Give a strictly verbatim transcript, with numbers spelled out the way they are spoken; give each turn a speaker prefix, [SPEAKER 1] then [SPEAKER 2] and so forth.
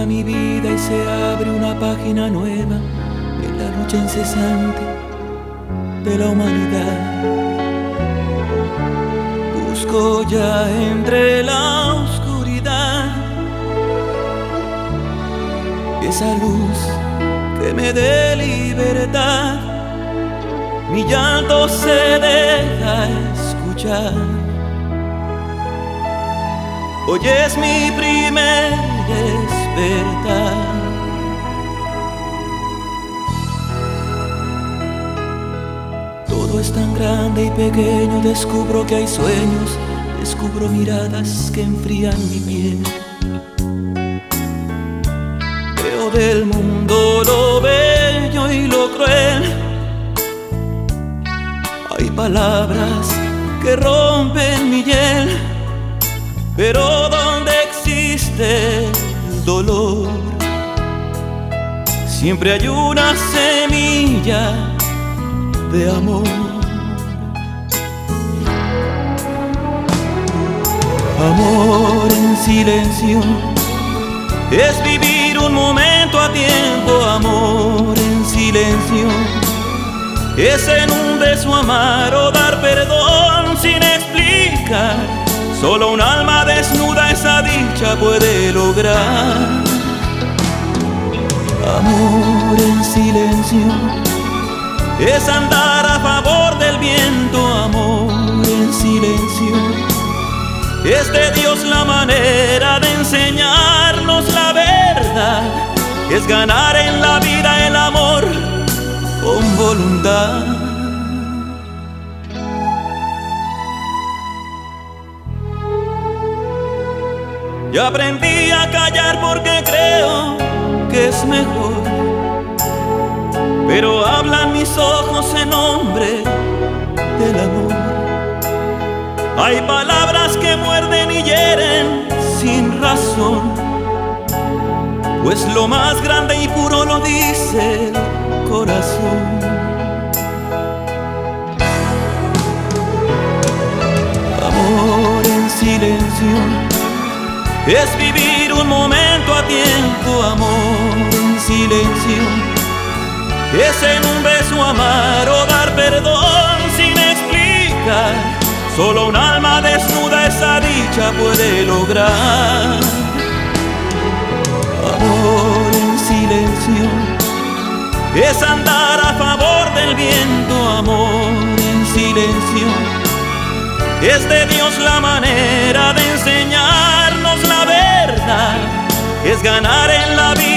[SPEAKER 1] cambia mi vida y se abre una página nueva en la lucha incesante de la humanidad. Busco ya entre la oscuridad esa luz que me dé libertad. Mi llanto se deja escuchar. Hoy es mi primer despertar. Todo es tan grande y pequeño, descubro que hay sueños, descubro miradas que enfrían mi piel. Veo del mundo lo bello y lo cruel. Hay palabras que rompen mi hiel, pero donde existe el dolor, siempre hay una semilla de amor. Amor en silencio es vivir un momento a tiempo. Amor en silencio es en un beso amar o dar perdón sin explicar. Solo un alma desnuda esa dicha puede lograr. Amor en silencio es andar a favor del viento. Amor en silencio es de Dios la manera de enseñarnos la verdad. Es ganar en la vida el amor con voluntad. Yo aprendí a callar porque creo que es mejor, pero hablan mis ojos en nombre del amor. Hay palabras que muerden y hieren sin razón, pues lo más grande y puro lo dice el corazón. Amor en silencio es vivir un momento a tiempo. Amor en silencio es en un beso amar o dar perdón sin explicar. Solo un alma desnuda esa dicha puede lograr. Amor en silencio es andar a favor del viento. Amor en silencio es de Dios la manera de enseñarnos la verdad. Es ganar en la vida